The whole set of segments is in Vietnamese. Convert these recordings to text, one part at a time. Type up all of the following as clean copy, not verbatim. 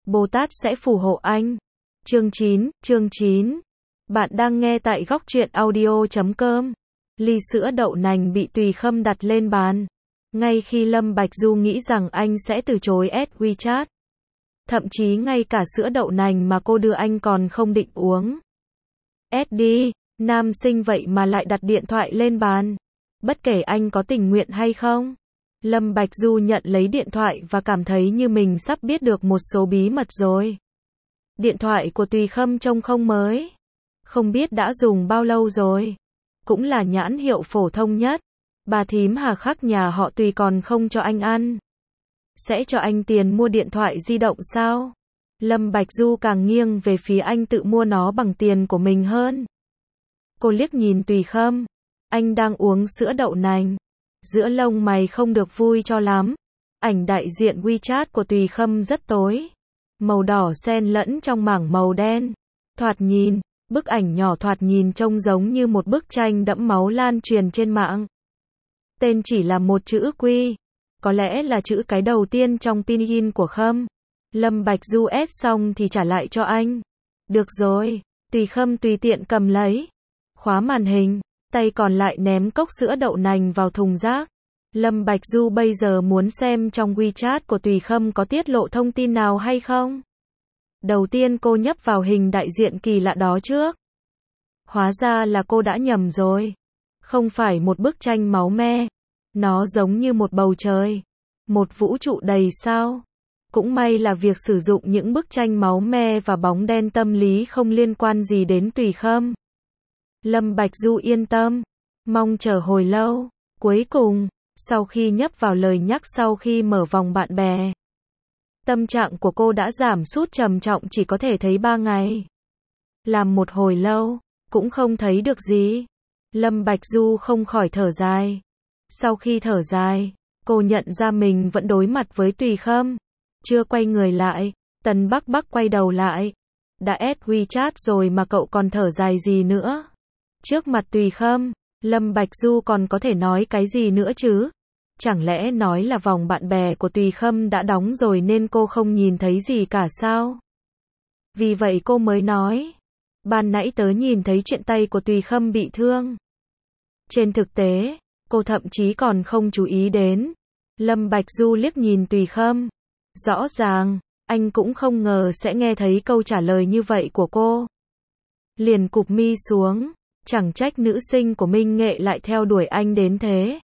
Bồ Tát sẽ phù hộ anh. Chương 9. Bạn đang nghe tại góc truyện audio.com. Ly sữa đậu nành bị Tùy Khâm đặt lên bàn. Ngay khi Lâm Bạch Du nghĩ rằng anh sẽ từ chối add WeChat. Thậm chí ngay cả sữa đậu nành mà cô đưa anh còn không định uống. Add đi, nam sinh vậy mà lại đặt điện thoại lên bàn. Bất kể anh có tình nguyện hay không. Lâm Bạch Du nhận lấy điện thoại và cảm thấy như mình sắp biết được một số bí mật rồi. Điện thoại của Tùy Khâm trông không mới. Không biết đã dùng bao lâu rồi. Cũng là nhãn hiệu phổ thông nhất. Bà thím hà khắc nhà họ Tùy còn không cho anh ăn. Sẽ cho anh tiền mua điện thoại di động sao? Lâm Bạch Du càng nghiêng về phía anh tự mua nó bằng tiền của mình hơn. Cô liếc nhìn Tùy Khâm. Anh đang uống sữa đậu nành. Giữa lông mày không được vui cho lắm. Ảnh đại diện WeChat của Tùy Khâm rất tối. Màu đỏ xen lẫn trong mảng màu đen. Thoạt nhìn, bức ảnh nhỏ thoạt nhìn trông giống như một bức tranh đẫm máu lan truyền trên mạng. Tên chỉ là một chữ Q. Có lẽ là chữ cái đầu tiên trong pinyin của Khâm. Lâm Bạch Du ép xong thì trả lại cho anh. Được rồi, Tùy Khâm tùy tiện cầm lấy. Khóa màn hình. Tay còn lại ném cốc sữa đậu nành vào thùng rác. Lâm Bạch Du bây giờ muốn xem trong WeChat của Tùy Khâm có tiết lộ thông tin nào hay không. Đầu tiên cô nhấp vào hình đại diện kỳ lạ đó trước. Hóa ra là cô đã nhầm rồi. Không phải một bức tranh máu me. Nó giống như một bầu trời. Một vũ trụ đầy sao. Cũng may là việc sử dụng những bức tranh máu me và bóng đen tâm lý không liên quan gì đến Tùy Khâm. Lâm Bạch Du yên tâm. Mong chờ hồi lâu. Cuối cùng, sau khi nhấp vào lời nhắc sau khi mở vòng bạn bè. Tâm trạng của cô đã giảm sút trầm trọng chỉ có thể thấy 3 ngày. Làm một hồi lâu, cũng không thấy được gì. Lâm Bạch Du không khỏi thở dài. Sau khi thở dài, cô nhận ra mình vẫn đối mặt với Tùy Khâm. Chưa quay người lại, Tần Bắc Bắc quay đầu lại. Đã add WeChat rồi mà cậu còn thở dài gì nữa? Trước mặt Tùy Khâm, Lâm Bạch Du còn có thể nói cái gì nữa chứ? Chẳng lẽ nói là vòng bạn bè của Tùy Khâm đã đóng rồi nên cô không nhìn thấy gì cả sao? Vì vậy cô mới nói. Ban nãy tớ nhìn thấy chuyện tay của Tùy Khâm bị thương. Trên thực tế, cô thậm chí còn không chú ý đến. Lâm Bạch Du liếc nhìn Tùy Khâm. Rõ ràng, anh cũng không ngờ sẽ nghe thấy câu trả lời như vậy của cô. Liền cụp mi xuống. Chẳng trách nữ sinh của Minh Nghệ lại theo đuổi anh đến thế.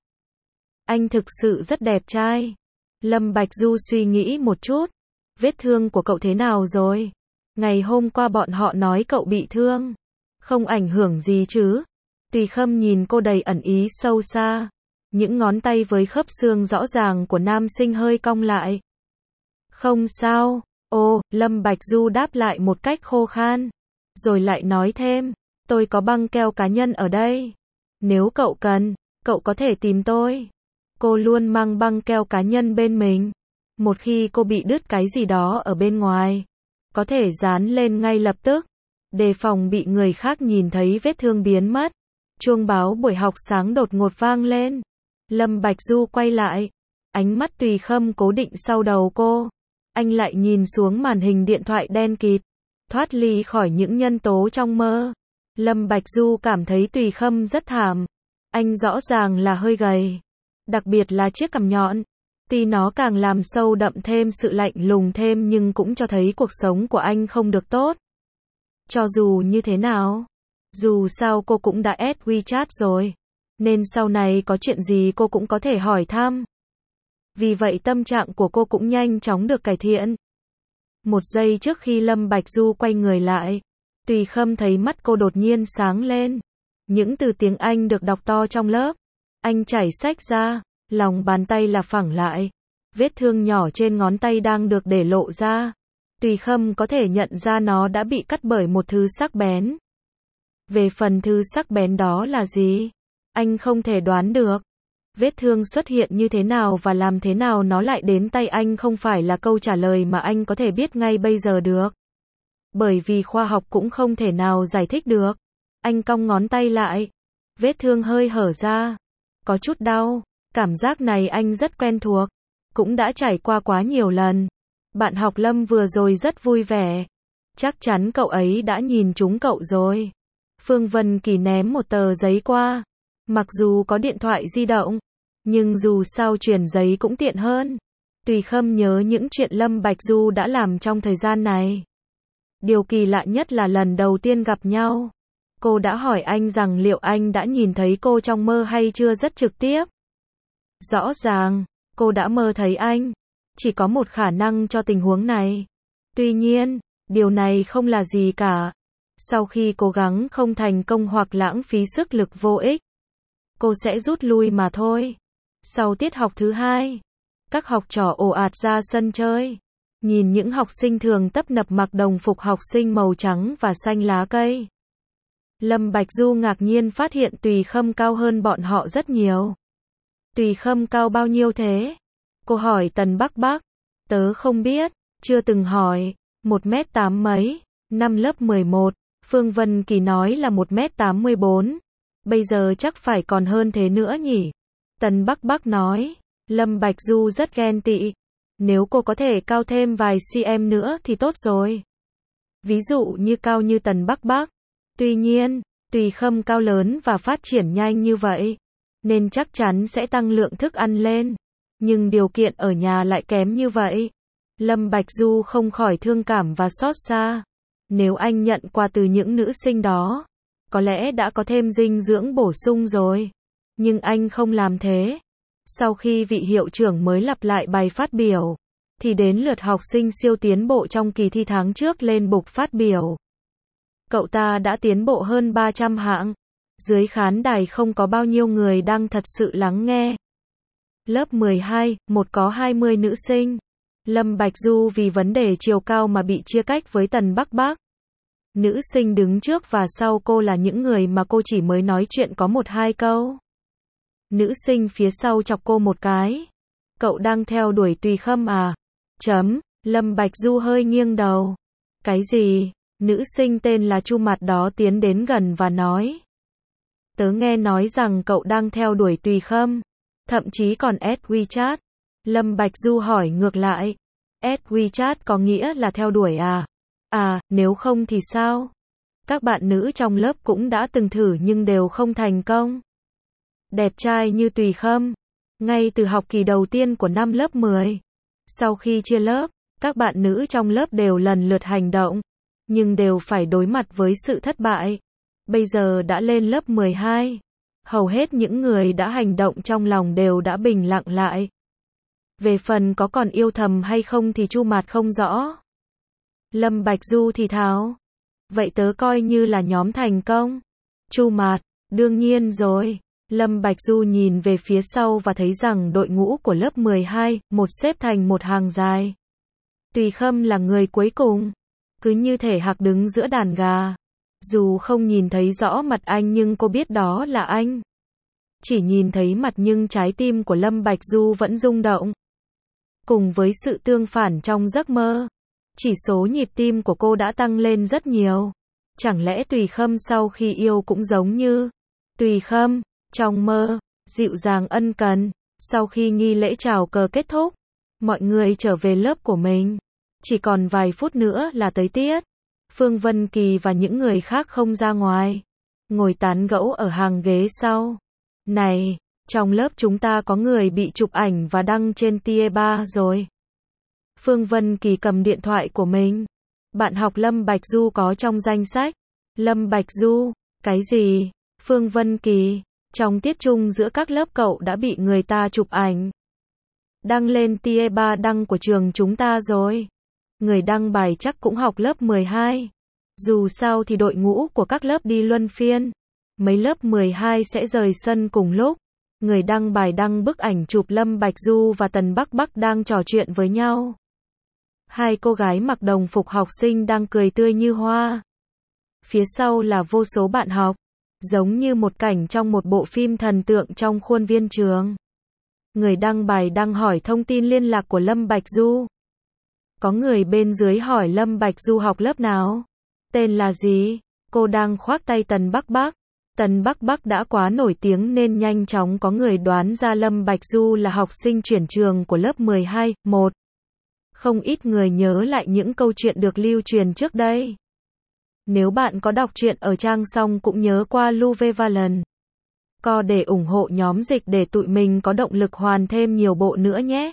Anh thực sự rất đẹp trai. Lâm Bạch Du suy nghĩ một chút. Vết thương của cậu thế nào rồi? Ngày hôm qua bọn họ nói cậu bị thương. Không ảnh hưởng gì chứ? Tùy Khâm nhìn cô đầy ẩn ý sâu xa. Những ngón tay với khớp xương rõ ràng của nam sinh hơi cong lại. Không sao. Ồ, Lâm Bạch Du đáp lại một cách khô khan. Rồi lại nói thêm. Tôi có băng keo cá nhân ở đây. Nếu cậu cần, cậu có thể tìm tôi. Cô luôn mang băng keo cá nhân bên mình. Một khi cô bị đứt cái gì đó ở bên ngoài, có thể dán lên ngay lập tức. Đề phòng bị người khác nhìn thấy vết thương biến mất. Chuông báo buổi học sáng đột ngột vang lên. Lâm Bạch Du quay lại. Ánh mắt Tùy Khâm cố định sau đầu cô. Anh lại nhìn xuống màn hình điện thoại đen kịt. Thoát ly khỏi những nhân tố trong mơ. Lâm Bạch Du cảm thấy Tùy Khâm rất thảm. Anh rõ ràng là hơi gầy. Đặc biệt là chiếc cằm nhọn. Tuy nó càng làm sâu đậm thêm sự lạnh lùng thêm nhưng cũng cho thấy cuộc sống của anh không được tốt. Cho dù như thế nào. Dù sao cô cũng đã add WeChat rồi. Nên sau này có chuyện gì cô cũng có thể hỏi thăm. Vì vậy tâm trạng của cô cũng nhanh chóng được cải thiện. Một giây trước khi Lâm Bạch Du quay người lại. Tùy Khâm thấy mắt cô đột nhiên sáng lên. Những từ tiếng Anh được đọc to trong lớp. Anh chảy sách ra. Lòng bàn tay là phẳng lại. Vết thương nhỏ trên ngón tay đang được để lộ ra. Tùy Khâm có thể nhận ra nó đã bị cắt bởi một thứ sắc bén. Về phần thứ sắc bén đó là gì? Anh không thể đoán được. Vết thương xuất hiện như thế nào và làm thế nào nó lại đến tay anh không phải là câu trả lời mà anh có thể biết ngay bây giờ được. Bởi vì khoa học cũng không thể nào giải thích được. Anh cong ngón tay lại. Vết thương hơi hở ra. Có chút đau. Cảm giác này anh rất quen thuộc. Cũng đã trải qua quá nhiều lần. Bạn học Lâm vừa rồi rất vui vẻ. Chắc chắn cậu ấy đã nhìn trúng cậu rồi. Phương Vân Kỳ ném một tờ giấy qua. Mặc dù có điện thoại di động, nhưng dù sao chuyển giấy cũng tiện hơn. Tùy Khâm nhớ những chuyện Lâm Bạch Du đã làm trong thời gian này. Điều kỳ lạ nhất là lần đầu tiên gặp nhau, cô đã hỏi anh rằng liệu anh đã nhìn thấy cô trong mơ hay chưa rất trực tiếp. Rõ ràng, cô đã mơ thấy anh. Chỉ có một khả năng cho tình huống này. Tuy nhiên, điều này không là gì cả. Sau khi cố gắng không thành công hoặc lãng phí sức lực vô ích, cô sẽ rút lui mà thôi. Sau tiết học thứ 2, các học trò ồ ạt ra sân chơi. Nhìn những học sinh thường tấp nập mặc đồng phục học sinh màu trắng và xanh lá cây. Lâm Bạch Du ngạc nhiên phát hiện Tùy Khâm cao hơn bọn họ rất nhiều. Tùy Khâm cao bao nhiêu thế? Cô hỏi Tần Bắc Bắc. Tớ không biết, chưa từng hỏi. 1m8 mấy, năm lớp 11. Phương Vân Kỳ nói là 1m84. Bây giờ chắc phải còn hơn thế nữa nhỉ? Tần Bắc Bắc nói. Lâm Bạch Du rất ghen tị. Nếu cô có thể cao thêm vài cm nữa thì tốt rồi. Ví dụ như cao như Tần Bắc Bắc. Tuy nhiên, Tùy Khâm cao lớn và phát triển nhanh như vậy, nên chắc chắn sẽ tăng lượng thức ăn lên. Nhưng điều kiện ở nhà lại kém như vậy. Lâm Bạch Du không khỏi thương cảm và xót xa. Nếu anh nhận quà từ những nữ sinh đó, có lẽ đã có thêm dinh dưỡng bổ sung rồi. Nhưng anh không làm thế. Sau khi vị hiệu trưởng mới lặp lại bài phát biểu, thì đến lượt học sinh siêu tiến bộ trong kỳ thi tháng trước lên bục phát biểu. Cậu ta đã tiến bộ hơn 300 hạng. Dưới khán đài không có bao nhiêu người đang thật sự lắng nghe. Lớp 12, một có 20 nữ sinh. Lâm Bạch Du vì vấn đề chiều cao mà bị chia cách với Tần Bắc Bắc. Nữ sinh đứng trước và sau cô là những người mà cô chỉ mới nói chuyện có 1-2 câu. Nữ sinh phía sau chọc cô một cái. Cậu đang theo đuổi Tùy Khâm à? Lâm Bạch Du hơi nghiêng đầu. Cái gì? Nữ sinh tên là Chu Mặt đó tiến đến gần và nói. Tớ nghe nói rằng cậu đang theo đuổi Tùy Khâm. Thậm chí còn add WeChat. Lâm Bạch Du hỏi ngược lại. Add WeChat có nghĩa là theo đuổi à? À, nếu không thì sao? Các bạn nữ trong lớp cũng đã từng thử nhưng đều không thành công. Đẹp trai như Tùy Khâm. Ngay từ học kỳ đầu tiên của năm lớp 10. Sau khi chia lớp, các bạn nữ trong lớp đều lần lượt hành động. Nhưng đều phải đối mặt với sự thất bại. Bây giờ đã lên lớp 12. Hầu hết những người đã hành động trong lòng đều đã bình lặng lại. Về phần có còn yêu thầm hay không thì Chu Mạt không rõ. Lâm Bạch Du thì thào. Vậy tớ coi như là nhóm thành công. Chu Mạt, đương nhiên rồi. Lâm Bạch Du nhìn về phía sau và thấy rằng đội ngũ của lớp 12, một xếp thành một hàng dài. Tùy Khâm là người cuối cùng. Cứ như thể hạc đứng giữa đàn gà. Dù không nhìn thấy rõ mặt anh nhưng cô biết đó là anh. Chỉ nhìn thấy mặt nhưng trái tim của Lâm Bạch Du vẫn rung động. Cùng với sự tương phản trong giấc mơ, chỉ số nhịp tim của cô đã tăng lên rất nhiều. Chẳng lẽ Tùy Khâm sau khi yêu cũng giống như Tùy Khâm, trong mơ, dịu dàng ân cần. Sau khi nghi lễ chào cờ kết thúc, mọi người trở về lớp của mình. Chỉ còn vài phút nữa là tới tiết. Phương Vân Kỳ và những người khác không ra ngoài, ngồi tán gẫu ở hàng ghế sau. Này, trong lớp chúng ta có người bị chụp ảnh và đăng trên Tie3 rồi. Phương Vân Kỳ cầm điện thoại của mình. Bạn học Lâm Bạch Du có trong danh sách. Lâm Bạch Du, cái gì? Phương Vân Kỳ, trong tiết chung giữa các lớp cậu đã bị người ta chụp ảnh. Đăng lên Tie3 đăng của trường chúng ta rồi. Người đăng bài chắc cũng học lớp 12. Dù sao thì đội ngũ của các lớp đi luân phiên. Mấy lớp 12 sẽ rời sân cùng lúc. Người đăng bài đăng bức ảnh chụp Lâm Bạch Du và Tần Bắc Bắc đang trò chuyện với nhau. Hai cô gái mặc đồng phục học sinh đang cười tươi như hoa. Phía sau là vô số bạn học. Giống như một cảnh trong một bộ phim thần tượng trong khuôn viên trường. Người đăng bài đang hỏi thông tin liên lạc của Lâm Bạch Du. Có người bên dưới hỏi Lâm Bạch Du học lớp nào? Tên là gì? Cô đang khoác tay Tần Bắc Bắc. Tần Bắc Bắc đã quá nổi tiếng nên nhanh chóng có người đoán ra Lâm Bạch Du là học sinh chuyển trường của lớp 12, 1. Không ít người nhớ lại những câu chuyện được lưu truyền trước đây. Nếu bạn có đọc truyện ở trang xong cũng nhớ qua Luvevalent Co để ủng hộ nhóm dịch để tụi mình có động lực hoàn thêm nhiều bộ nữa nhé.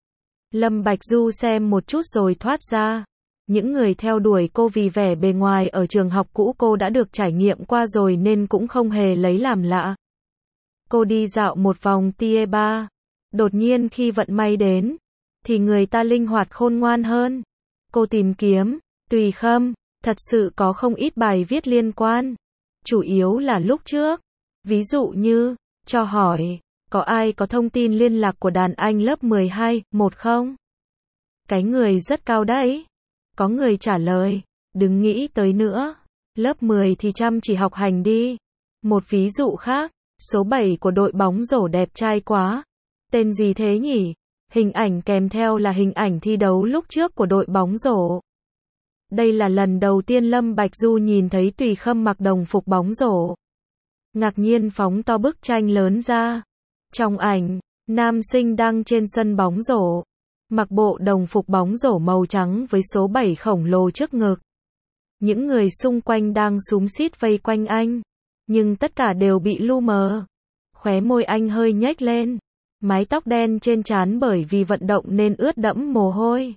Lâm Bạch Du xem một chút rồi thoát ra. Những người theo đuổi cô vì vẻ bề ngoài ở trường học cũ cô đã được trải nghiệm qua rồi nên cũng không hề lấy làm lạ. Cô đi dạo một vòng tier bar. Đột nhiên khi vận may đến, thì người ta linh hoạt khôn ngoan hơn. Cô tìm kiếm, Tùy Khâm, thật sự có không ít bài viết liên quan. Chủ yếu là lúc trước. Ví dụ như, cho hỏi, có ai có thông tin liên lạc của đàn anh lớp 12, 1 không? Cái người rất cao đấy. Có người trả lời, đừng nghĩ tới nữa. Lớp 10 thì chăm chỉ học hành đi. Một ví dụ khác, số 7 của đội bóng rổ đẹp trai quá. Tên gì thế nhỉ? Hình ảnh kèm theo là hình ảnh thi đấu lúc trước của đội bóng rổ. Đây là lần đầu tiên Lâm Bạch Du nhìn thấy Tùy Khâm mặc đồng phục bóng rổ. Ngạc nhiên phóng to bức tranh lớn ra. Trong ảnh, nam sinh đang trên sân bóng rổ, mặc bộ đồng phục bóng rổ màu trắng với số 7 khổng lồ trước ngực. Những người xung quanh đang xúm xít vây quanh anh, nhưng tất cả đều bị lu mờ. Khóe môi anh hơi nhếch lên, mái tóc đen trên trán bởi vì vận động nên ướt đẫm mồ hôi.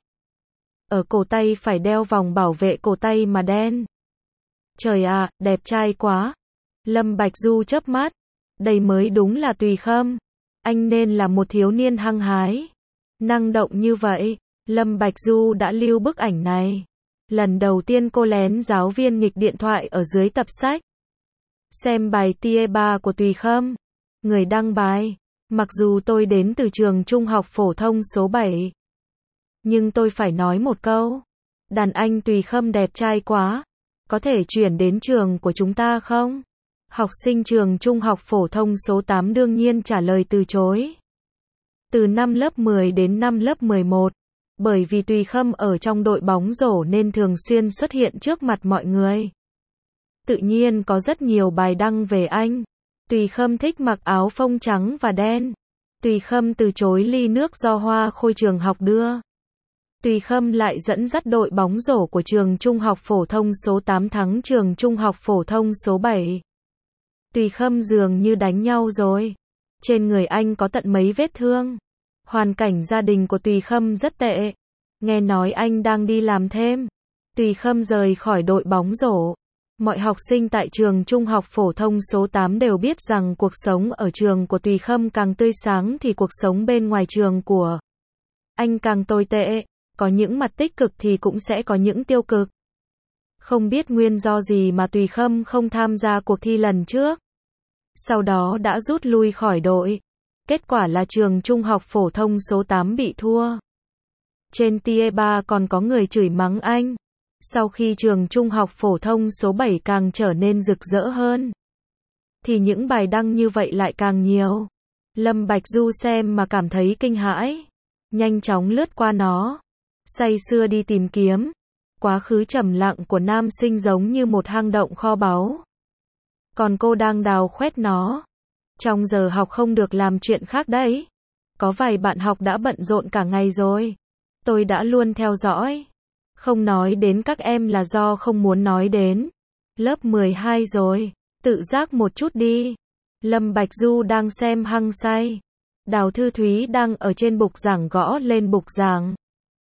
Ở cổ tay phải đeo vòng bảo vệ cổ tay mà đen. Trời ạ, đẹp trai quá. Lâm Bạch Du chớp mắt, đây mới đúng là Tùy Khâm. Anh nên là một thiếu niên hăng hái, năng động như vậy. Lâm Bạch Du đã lưu bức ảnh này. Lần đầu tiên cô lén giáo viên nghịch điện thoại ở dưới tập sách. Xem bài tier 3 của Tùy Khâm. Người đăng bài, mặc dù tôi đến từ trường trung học phổ thông số 7. Nhưng tôi phải nói một câu. Đàn anh Tùy Khâm đẹp trai quá. Có thể chuyển đến trường của chúng ta không? Học sinh trường trung học phổ thông số 8 đương nhiên trả lời từ chối. Từ năm lớp 10 đến năm lớp 11, bởi vì Tùy Khâm ở trong đội bóng rổ nên thường xuyên xuất hiện trước mặt mọi người. Tự nhiên có rất nhiều bài đăng về anh. Tùy Khâm thích mặc áo phông trắng và đen. Tùy Khâm từ chối ly nước do Hoa Khôi trường học đưa. Tùy Khâm lại dẫn dắt đội bóng rổ của trường trung học phổ thông số 8 thắng trường trung học phổ thông số 7. Tùy Khâm dường như đánh nhau rồi. Trên người anh có tận mấy vết thương. Hoàn cảnh gia đình của Tùy Khâm rất tệ. Nghe nói anh đang đi làm thêm. Tùy Khâm rời khỏi đội bóng rổ. Mọi học sinh tại trường trung học phổ thông số 8 đều biết rằng cuộc sống ở trường của Tùy Khâm càng tươi sáng thì cuộc sống bên ngoài trường của anh càng tồi tệ. Có những mặt tích cực thì cũng sẽ có những tiêu cực. Không biết nguyên do gì mà Tùy Khâm không tham gia cuộc thi lần trước. Sau đó đã rút lui khỏi đội. Kết quả là trường trung học phổ thông số 8 bị thua. Trên tier 3 còn có người chửi mắng anh. Sau khi trường trung học phổ thông số 7 càng trở nên rực rỡ hơn, thì những bài đăng như vậy lại càng nhiều. Lâm Bạch Du xem mà cảm thấy kinh hãi. Nhanh chóng lướt qua nó. Say sưa đi tìm kiếm. Quá khứ trầm lặng của nam sinh giống như một hang động kho báu. Còn cô đang đào khoét nó. Trong giờ học không được làm chuyện khác đấy. Có vài bạn học đã bận rộn cả ngày rồi. Tôi đã luôn theo dõi. Không nói đến các em là do không muốn nói đến. Lớp 12 rồi. Tự giác một chút đi. Lâm Bạch Du đang xem hăng say. Đào Thư Thúy đang ở trên bục giảng gõ lên bục giảng.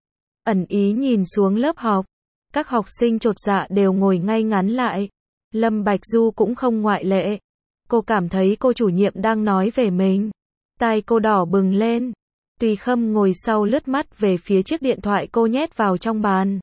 Ẩn ý nhìn xuống lớp học. Các học sinh chột dạ đều ngồi ngay ngắn lại. Lâm Bạch Du cũng không ngoại lệ. Cô cảm thấy cô chủ nhiệm đang nói về mình. Tai cô đỏ bừng lên. Tùy Khâm ngồi sau lướt mắt về phía chiếc điện thoại cô nhét vào trong bàn.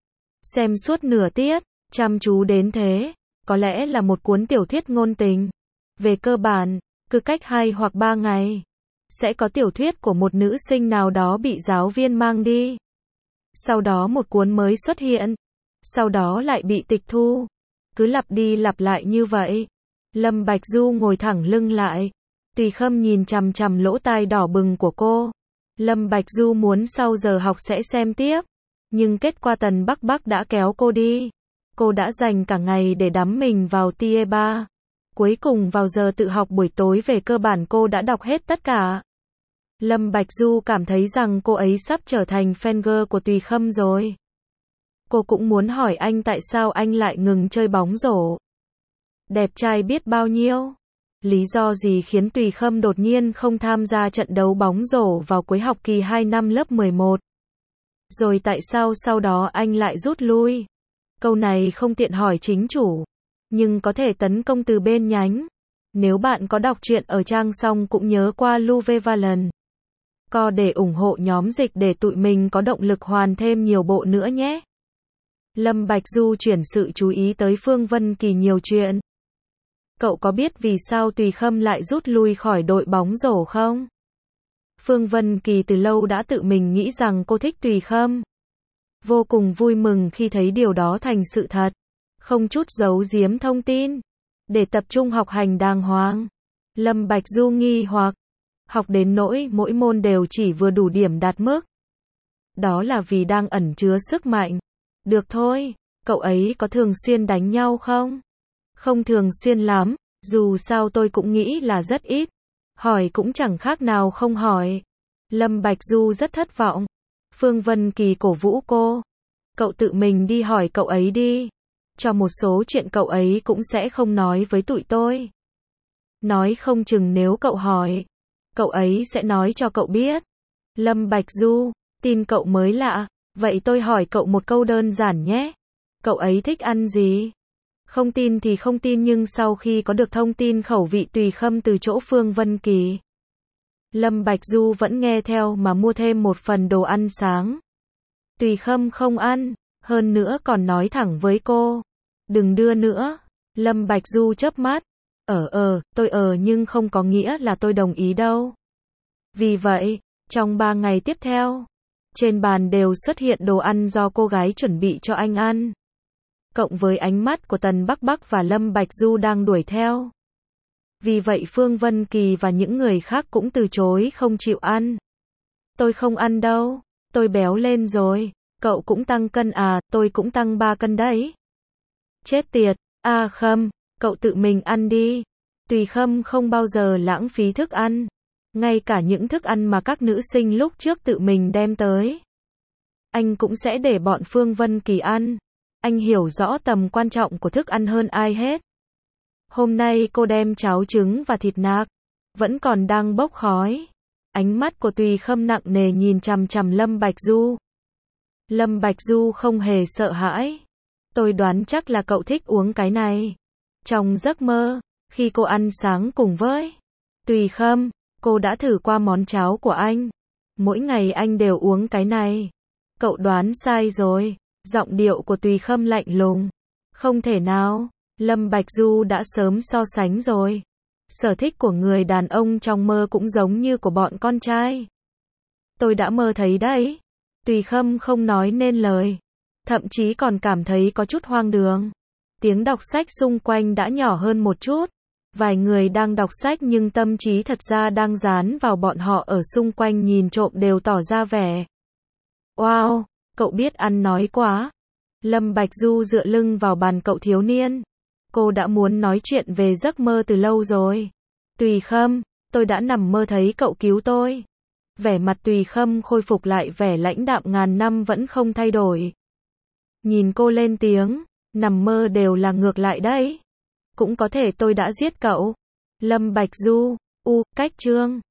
Xem suốt nửa tiết, chăm chú đến thế. Có lẽ là một cuốn tiểu thuyết ngôn tình. Về cơ bản, cứ cách 2 hoặc 3 ngày, sẽ có tiểu thuyết của một nữ sinh nào đó bị giáo viên mang đi. Sau đó một cuốn mới xuất hiện. Sau đó lại bị tịch thu. Cứ lặp đi lặp lại như vậy. Lâm Bạch Du ngồi thẳng lưng lại. Tùy Khâm nhìn chằm chằm lỗ tai đỏ bừng của cô. Lâm Bạch Du muốn sau giờ học sẽ xem tiếp. Nhưng kết quả Tần Bắc Bắc đã kéo cô đi. Cô đã dành cả ngày để đắm mình vào tier 3. Cuối cùng vào giờ tự học buổi tối về cơ bản cô đã đọc hết tất cả. Lâm Bạch Du cảm thấy rằng cô ấy sắp trở thành fangirl của Tùy Khâm rồi. Cô cũng muốn hỏi anh tại sao anh lại ngừng chơi bóng rổ. Đẹp trai biết bao nhiêu. Lý do gì khiến Tùy Khâm đột nhiên không tham gia trận đấu bóng rổ vào cuối học kỳ 2 năm lớp 11? Rồi tại sao sau đó anh lại rút lui? Câu này không tiện hỏi chính chủ, nhưng có thể tấn công từ bên nhánh. Nếu bạn có đọc truyện ở trang xong cũng nhớ qua Luvevalent Co để ủng hộ nhóm dịch để tụi mình có động lực hoàn thêm nhiều bộ nữa nhé. Lâm Bạch Du chuyển sự chú ý tới Phương Vân Kỳ nhiều chuyện. Cậu có biết vì sao Tùy Khâm lại rút lui khỏi đội bóng rổ không? Phương Vân Kỳ từ lâu đã tự mình nghĩ rằng cô thích Tùy Khâm. Vô cùng vui mừng khi thấy điều đó thành sự thật. Không chút giấu giếm thông tin. Để tập trung học hành đàng hoàng. Lâm Bạch Du nghi hoặc. Học đến nỗi mỗi môn đều chỉ vừa đủ điểm đạt mức. Đó là vì đang ẩn chứa sức mạnh. Được thôi, cậu ấy có thường xuyên đánh nhau không? Không thường xuyên lắm, dù sao tôi cũng nghĩ là rất ít. Hỏi cũng chẳng khác nào không hỏi. Lâm Bạch Du rất thất vọng. Phương Vân Kỳ cổ vũ cô. Cậu tự mình đi hỏi cậu ấy đi. Cho một số chuyện cậu ấy cũng sẽ không nói với tụi tôi. Nói không chừng nếu cậu hỏi, cậu ấy sẽ nói cho cậu biết. Lâm Bạch Du, tin cậu mới lạ. Vậy tôi hỏi cậu một câu đơn giản nhé. Cậu ấy thích ăn gì? Không tin thì không tin, nhưng sau khi có được thông tin khẩu vị Tùy Khâm từ chỗ Phương Vân Kỳ, Lâm Bạch Du vẫn nghe theo mà mua thêm một phần đồ ăn sáng. Tùy Khâm không ăn, hơn nữa còn nói thẳng với cô. Đừng đưa nữa. Lâm Bạch Du chớp mắt. Tôi nhưng không có nghĩa là tôi đồng ý đâu. Vì vậy, trong 3 ngày tiếp theo, trên bàn đều xuất hiện đồ ăn do cô gái chuẩn bị cho anh ăn. Cộng với ánh mắt của Tần Bắc Bắc và Lâm Bạch Du đang đuổi theo. Vì vậy Phương Vân Kỳ và những người khác cũng từ chối không chịu ăn. Tôi không ăn đâu, tôi béo lên rồi. Cậu cũng tăng cân à? Tôi cũng tăng 3 cân đấy. Chết tiệt, Khâm, cậu tự mình ăn đi. Tùy Khâm không bao giờ lãng phí thức ăn. Ngay cả những thức ăn mà các nữ sinh lúc trước tự mình đem tới, anh cũng sẽ để bọn Phương Vân Kỳ ăn. Anh hiểu rõ tầm quan trọng của thức ăn hơn ai hết. Hôm nay cô đem cháo trứng và thịt nạc, vẫn còn đang bốc khói. Ánh mắt của Tùy Khâm nặng nề nhìn chằm chằm Lâm Bạch Du. Lâm Bạch Du không hề sợ hãi. Tôi đoán chắc là cậu thích uống cái này. Trong giấc mơ, khi cô ăn sáng cùng với Tùy Khâm, cô đã thử qua món cháo của anh. Mỗi ngày anh đều uống cái này. Cậu đoán sai rồi. Giọng điệu của Tùy Khâm lạnh lùng. Không thể nào. Lâm Bạch Du đã sớm so sánh rồi. Sở thích của người đàn ông trong mơ cũng giống như của bọn con trai. Tôi đã mơ thấy đấy. Tùy Khâm không nói nên lời. Thậm chí còn cảm thấy có chút hoang đường. Tiếng đọc sách xung quanh đã nhỏ hơn một chút. Vài người đang đọc sách nhưng tâm trí thật ra đang dán vào bọn họ ở xung quanh nhìn trộm đều tỏ ra vẻ. Wow, cậu biết ăn nói quá. Lâm Bạch Du dựa lưng vào bàn cậu thiếu niên. Cô đã muốn nói chuyện về giấc mơ từ lâu rồi. Tùy Khâm, tôi đã nằm mơ thấy cậu cứu tôi. Vẻ mặt Tùy Khâm khôi phục lại vẻ lãnh đạm ngàn năm vẫn không thay đổi. Nhìn cô lên tiếng, nằm mơ đều là ngược lại đấy. Cũng có thể tôi đã giết cậu. Lâm Bạch Du, cách chương.